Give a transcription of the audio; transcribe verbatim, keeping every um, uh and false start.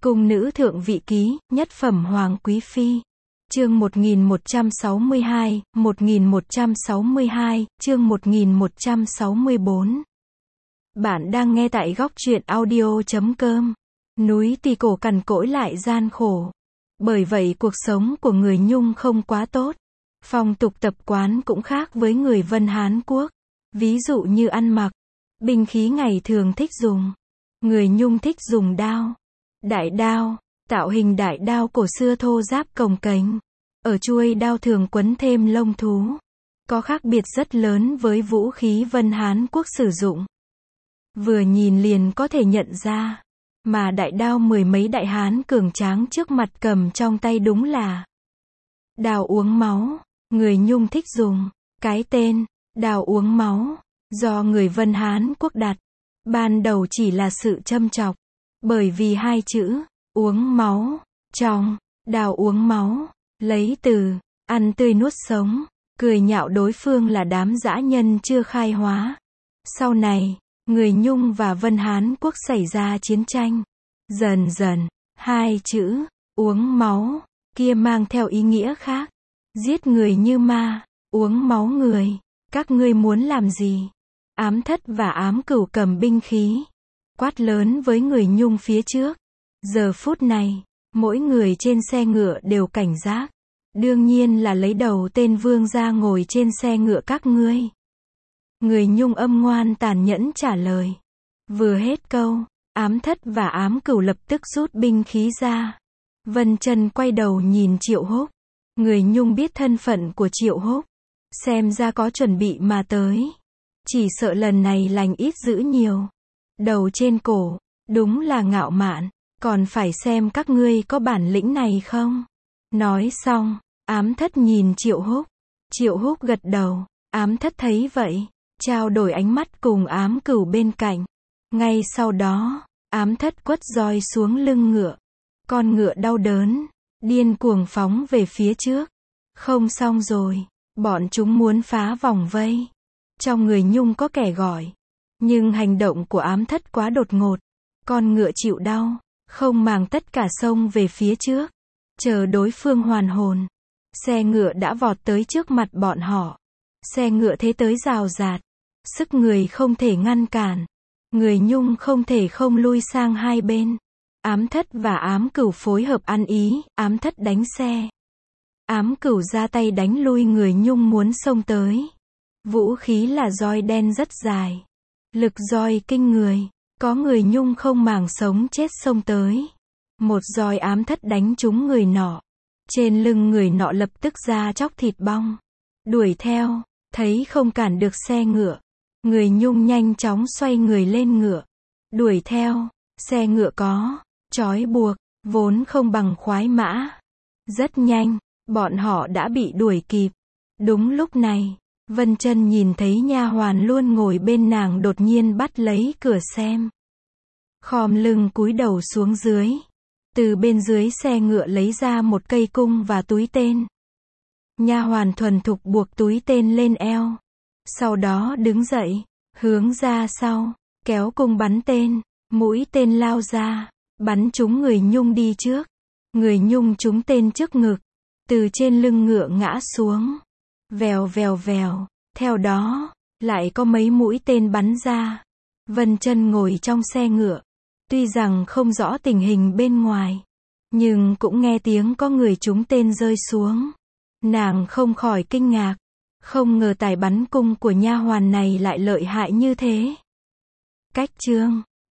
Cung nữ thượng vị ký, nhất phẩm hoàng quý phi. Chương một nghìn một trăm sáu mươi hai, một nghìn một trăm sáu mươi hai, chương một nghìn một trăm sáu mươi bốn. Bạn đang nghe tại góc truyện audio chấm com. Núi Tỳ Cổ cằn cỗi lại gian khổ. Bởi vậy cuộc sống của người Nhung không quá tốt. Phong tục tập quán cũng khác với người Vân Hán Quốc. Ví dụ như ăn mặc, binh khí ngày thường thích dùng. Người Nhung thích dùng đao. Đại đao, tạo hình đại đao cổ xưa thô ráp cồng kềnh. Ở chuôi đao thường quấn thêm lông thú. Có khác biệt rất lớn với vũ khí Vân Hán Quốc sử dụng. Vừa nhìn liền có thể nhận ra. Mà đại đao mười mấy đại hán cường tráng trước mặt cầm trong tay đúng là đao uống máu. Người Nhung thích dùng. Cái tên, đao uống máu, do người Vân Hán Quốc đặt. Ban đầu chỉ là sự châm chọc. Bởi vì hai chữ, uống máu, trong, đao uống máu, lấy từ, ăn tươi nuốt sống, cười nhạo đối phương là đám dã nhân chưa khai hóa. Sau này, người Nhung và Vân Hán Quốc xảy ra chiến tranh. Dần dần, hai chữ, uống máu, kia mang theo ý nghĩa khác. Giết người như ma, uống máu người, các ngươi muốn làm gì? Ám Thất và Ám Cửu cầm binh khí, quát lớn với người Nhung phía trước. Giờ phút này, mỗi người trên xe ngựa đều cảnh giác. Đương nhiên là lấy đầu tên vương ra ngồi trên xe ngựa các ngươi. Người Nhung âm ngoan tàn nhẫn trả lời. Vừa hết câu, Ám Thất và Ám Cửu lập tức rút binh khí ra. Vân Chân quay đầu nhìn Triệu Húc. Người Nhung biết thân phận của Triệu Húc. Xem ra có chuẩn bị mà tới. Chỉ sợ lần này lành ít dữ nhiều. Đầu trên cổ, đúng là ngạo mạn, còn phải xem các ngươi có bản lĩnh này không. Nói xong, Ám Thất nhìn Triệu Húc. Triệu Húc gật đầu, Ám Thất thấy vậy, trao đổi ánh mắt cùng Ám Cửu bên cạnh. Ngay sau đó, Ám Thất quất roi xuống lưng ngựa. Con ngựa đau đớn, điên cuồng phóng về phía trước. Không xong rồi, bọn chúng muốn phá vòng vây. Trong người Nhung có kẻ gọi. Nhưng hành động của Ám Thất quá đột ngột. Con ngựa chịu đau, không màng tất cả xông về phía trước. Chờ đối phương hoàn hồn. Xe ngựa đã vọt tới trước mặt bọn họ. Xe ngựa thế tới rào rạt. Sức người không thể ngăn cản. Người Nhung không thể không lui sang hai bên. Ám Thất và Ám Cửu phối hợp ăn ý. Ám Thất đánh xe. Ám Cửu ra tay đánh lui người Nhung muốn xông tới. Vũ khí là roi đen rất dài. Lực roi kinh người. Có người Nhung không màng sống chết xông tới. Một roi Ám Thất đánh trúng người nọ. Trên lưng người nọ lập tức ra chóc thịt bong. Đuổi theo, thấy không cản được xe ngựa. Người Nhung nhanh chóng xoay người lên ngựa. Đuổi theo, xe ngựa có trói buộc, vốn không bằng khoái mã. Rất nhanh, bọn họ đã bị đuổi kịp. Đúng lúc này, Vân Chân nhìn thấy nha hoàn luôn ngồi bên nàng đột nhiên bắt lấy cửa xem. Khom lưng cúi đầu xuống dưới. Từ bên dưới xe ngựa lấy ra một cây cung và túi tên. Nha hoàn thuần thục buộc túi tên lên eo. Sau đó đứng dậy, hướng ra sau, kéo cung bắn tên. Mũi tên lao ra, bắn trúng người Nhung đi trước. Người Nhung trúng tên trước ngực. Từ trên lưng ngựa ngã xuống. Vèo vèo vèo. Theo đó, lại có mấy mũi tên bắn ra. Vân Chân ngồi trong xe ngựa. Tuy rằng không rõ tình hình bên ngoài, nhưng cũng nghe tiếng có người trúng tên rơi xuống. Nàng không khỏi kinh ngạc. Không ngờ tài bắn cung của nha hoàn này lại lợi hại như thế. Cách chương